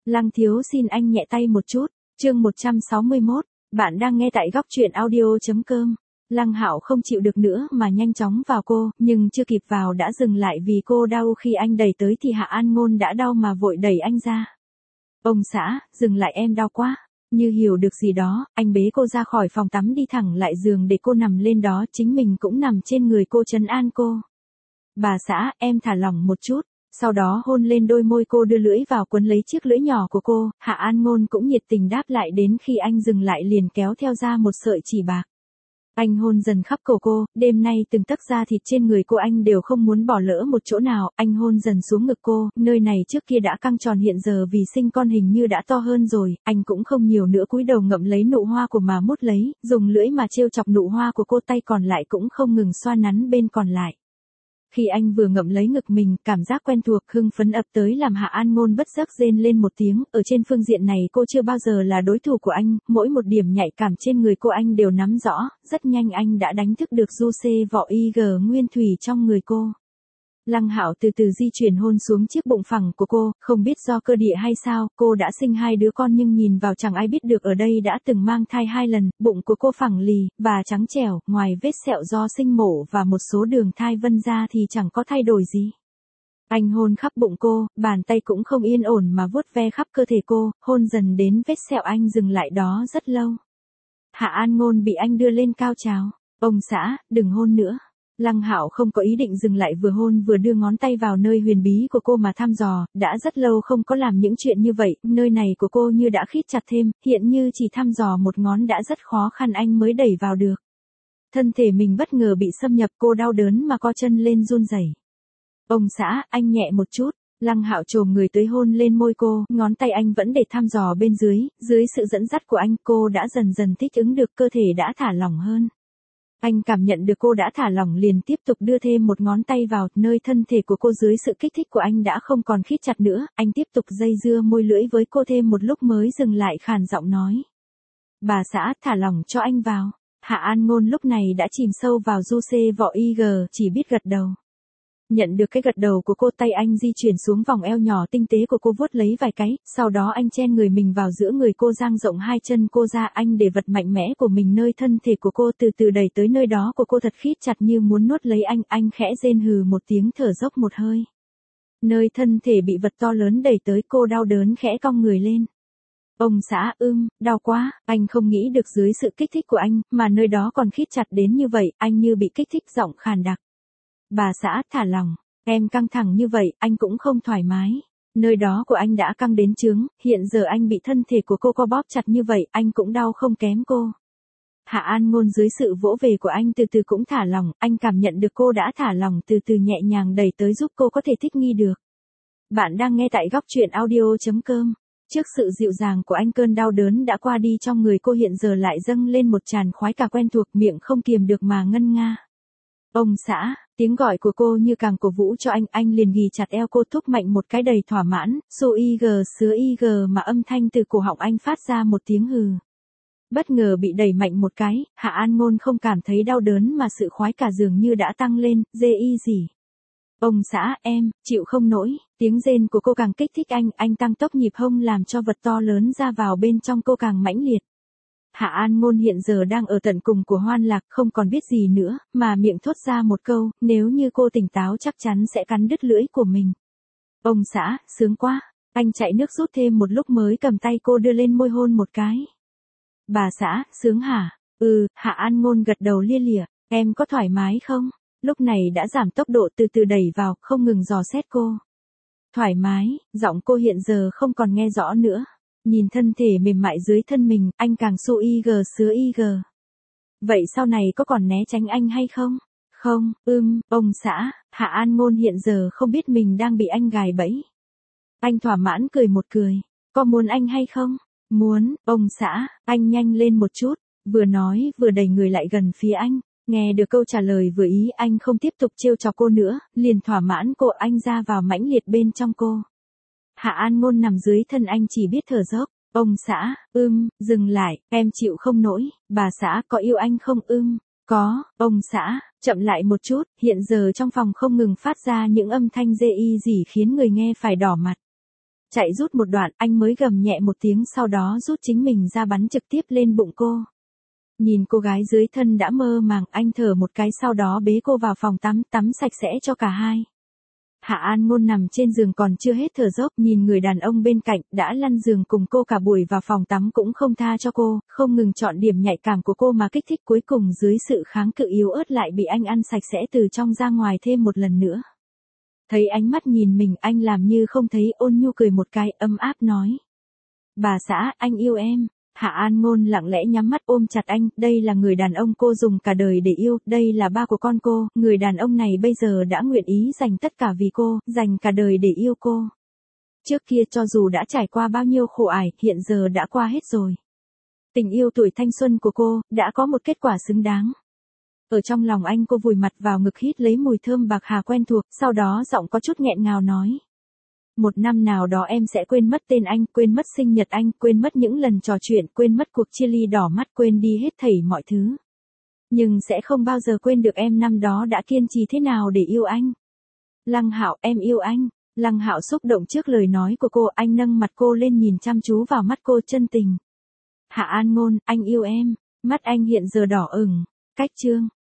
Lăng thiếu xin anh nhẹ tay một chút. Chương 161, bạn đang nghe tại góc truyện audio.com. Lăng Hạo không chịu được nữa mà nhanh chóng vào cô, nhưng chưa kịp vào đã dừng lại vì cô đau. Khi anh đẩy tới thì Hạ An Ngôn đã đau mà vội đẩy anh ra. Ông xã, dừng lại, em đau quá. Như hiểu được gì đó, anh bế cô ra khỏi phòng tắm đi thẳng lại giường để cô nằm lên đó, chính mình cũng nằm trên người cô trấn an cô. Bà xã, em thả lỏng một chút. Sau đó hôn lên đôi môi cô, đưa lưỡi vào quấn lấy chiếc lưỡi nhỏ của cô. Hạ An Ngôn cũng nhiệt tình đáp lại, đến khi anh dừng lại liền kéo theo ra một sợi chỉ bạc. Anh hôn dần khắp cổ cô, đêm nay từng tấc da thịt trên người cô anh đều không muốn bỏ lỡ một chỗ nào. Anh hôn dần xuống ngực cô, nơi này trước kia đã căng tròn hiện giờ vì sinh con hình như đã to hơn rồi. Anh cũng không nhiều nữa, cúi đầu ngậm lấy nụ hoa của mà mút lấy, dùng lưỡi mà trêu chọc nụ hoa của cô, tay còn lại cũng không ngừng xoa nắn bên còn lại. Khi anh vừa ngậm lấy ngực mình, cảm giác quen thuộc hưng phấn ập tới làm Hạ An Ngôn bất giác rên lên một tiếng. Ở trên phương diện này cô chưa bao giờ là đối thủ của anh, mỗi một điểm nhạy cảm trên người cô anh đều nắm rõ. Rất nhanh anh đã đánh thức được du xê vỏ IG nguyên thủy trong người cô. Lăng Hạo từ từ di chuyển hôn xuống chiếc bụng phẳng của cô, không biết do cơ địa hay sao, cô đã sinh 2 đứa con nhưng nhìn vào chẳng ai biết được ở đây đã từng mang thai 2 lần, bụng của cô phẳng lì, và trắng trẻo, ngoài vết sẹo do sinh mổ và một số đường thai vân ra thì chẳng có thay đổi gì. Anh hôn khắp bụng cô, bàn tay cũng không yên ổn mà vuốt ve khắp cơ thể cô, hôn dần đến vết sẹo anh dừng lại đó rất lâu. Hạ An Ngôn bị anh đưa lên cao trào. Ông xã, đừng hôn nữa. Lăng Hạo không có ý định dừng lại, vừa hôn vừa đưa ngón tay vào nơi huyền bí của cô mà thăm dò, đã rất lâu không có làm những chuyện như vậy, nơi này của cô như đã khít chặt thêm, hiện như chỉ thăm dò một ngón đã rất khó khăn anh mới đẩy vào được. Thân thể mình bất ngờ bị xâm nhập, cô đau đớn mà co chân lên run rẩy. Ông xã, anh nhẹ một chút. Lăng Hạo chồm người tới hôn lên môi cô, ngón tay anh vẫn để thăm dò bên dưới, dưới sự dẫn dắt của anh cô đã dần dần thích ứng được, cơ thể đã thả lỏng hơn. Anh cảm nhận được cô đã thả lỏng liền tiếp tục đưa thêm một ngón tay vào, nơi thân thể của cô dưới sự kích thích của anh đã không còn khít chặt nữa, anh tiếp tục dây dưa môi lưỡi với cô thêm một lúc mới dừng lại, khàn giọng nói. Bà xã, thả lỏng cho anh vào. Hạ An Ngôn lúc này đã chìm sâu vào du xê vỏ IG, chỉ biết gật đầu. Nhận được cái gật đầu của cô, tay anh di chuyển xuống vòng eo nhỏ tinh tế của cô, vuốt lấy vài cái, sau đó anh chen người mình vào giữa người cô, dang rộng 2 chân cô ra, anh để vật mạnh mẽ của mình nơi thân thể của cô, từ từ đẩy tới nơi đó của cô thật khít chặt như muốn nuốt lấy anh khẽ rên hừ một tiếng, thở dốc một hơi. Nơi thân thể bị vật to lớn đẩy tới, cô đau đớn khẽ cong người lên. Ông xã, đau quá, anh không nghĩ được dưới sự kích thích của anh, mà nơi đó còn khít chặt đến như vậy, anh như bị kích thích, giọng khàn đặc. Bà xã, thả lỏng, em căng thẳng như vậy, anh cũng không thoải mái. Nơi đó của anh đã căng đến chướng, hiện giờ anh bị thân thể của cô co bóp chặt như vậy, anh cũng đau không kém cô. Hạ An Ngôn dưới sự vỗ về của anh từ từ cũng thả lỏng, anh cảm nhận được cô đã thả lỏng, từ từ nhẹ nhàng đẩy tới giúp cô có thể thích nghi được. Bạn đang nghe tại góc truyện audio.com. Trước sự dịu dàng của anh, cơn đau đớn đã qua đi, trong người cô hiện giờ lại dâng lên một tràn khoái cả quen thuộc, miệng không kiềm được mà ngân nga. Ông xã, tiếng gọi của cô như càng cổ vũ cho anh liền ghì chặt eo cô, thúc mạnh một cái đầy thỏa mãn, xô IG sứa IG mà âm thanh từ cổ họng anh phát ra một tiếng hừ. Bất ngờ bị đẩy mạnh một cái, Hạ An Ngôn không cảm thấy đau đớn mà sự khoái cả dường như đã tăng lên, dê y gì. Ông xã, em, chịu không nổi, tiếng rên của cô càng kích thích anh tăng tốc nhịp hông làm cho vật to lớn ra vào bên trong cô càng mãnh liệt. Hạ An Ngôn hiện giờ đang ở tận cùng của hoan lạc, không còn biết gì nữa, mà miệng thốt ra một câu, nếu như cô tỉnh táo chắc chắn sẽ cắn đứt lưỡi của mình. Ông xã, sướng quá, anh chạy nước rút thêm một lúc mới cầm tay cô đưa lên môi hôn một cái. Bà xã, sướng hả? Hạ An Ngôn gật đầu lia lịa, em có thoải mái không? Lúc này đã giảm tốc độ, từ từ đẩy vào, không ngừng dò xét cô. Thoải mái, giọng cô hiện giờ không còn nghe rõ nữa. Nhìn thân thể mềm mại dưới thân mình, anh càng xô IG sứa IG. Vậy sau này có còn né tránh anh hay không? Không, ông xã, Hạ An Ngôn hiện giờ không biết mình đang bị anh gài bẫy. Anh thỏa mãn cười một cười. Có muốn anh hay không? Muốn, ông xã, anh nhanh lên một chút. Vừa nói vừa đẩy người lại gần phía anh. Nghe được câu trả lời vừa ý, anh không tiếp tục trêu chọc cô nữa, liền thỏa mãn cô, anh ra vào mãnh liệt bên trong cô. Hạ An Ngôn nằm dưới thân anh chỉ biết thở dốc. Ông xã, dừng lại, em chịu không nổi. Bà xã, có yêu anh không? Có, ông xã, chậm lại một chút, hiện giờ trong phòng không ngừng phát ra những âm thanh dê y gì khiến người nghe phải đỏ mặt. Chạy rút một đoạn, anh mới gầm nhẹ một tiếng sau đó rút chính mình ra bắn trực tiếp lên bụng cô. Nhìn cô gái dưới thân đã mơ màng, anh thở một cái sau đó bế cô vào phòng tắm, tắm sạch sẽ cho cả hai. Hạ An Ngôn nằm trên giường còn chưa hết thở dốc, nhìn người đàn ông bên cạnh, đã lăn giường cùng cô cả buổi vào phòng tắm cũng không tha cho cô, không ngừng chọn điểm nhạy cảm của cô mà kích thích, cuối cùng dưới sự kháng cự yếu ớt lại bị anh ăn sạch sẽ từ trong ra ngoài thêm một lần nữa. Thấy ánh mắt nhìn mình, anh làm như không thấy, ôn nhu cười một cái, ấm áp nói. Bà xã, anh yêu em. Hạ An Ngôn lặng lẽ nhắm mắt ôm chặt anh, đây là người đàn ông cô dùng cả đời để yêu, đây là ba của con cô, người đàn ông này bây giờ đã nguyện ý dành tất cả vì cô, dành cả đời để yêu cô. Trước kia cho dù đã trải qua bao nhiêu khổ ải, hiện giờ đã qua hết rồi. Tình yêu tuổi thanh xuân của cô, đã có một kết quả xứng đáng. Ở trong lòng anh, cô vùi mặt vào ngực hít lấy mùi thơm bạc hà quen thuộc, sau đó giọng có chút nghẹn ngào nói. Một năm nào đó em sẽ quên mất tên anh, quên mất sinh nhật anh, quên mất những lần trò chuyện, quên mất cuộc chia ly đỏ mắt, quên đi hết thảy mọi thứ. Nhưng sẽ không bao giờ quên được em năm đó đã kiên trì thế nào để yêu anh. Lăng Hạo, em yêu anh. Lăng Hạo xúc động trước lời nói của cô, anh nâng mặt cô lên nhìn chăm chú vào mắt cô chân tình. Hạ An Ngôn, anh yêu em. Mắt anh hiện giờ đỏ ửng. Cách chương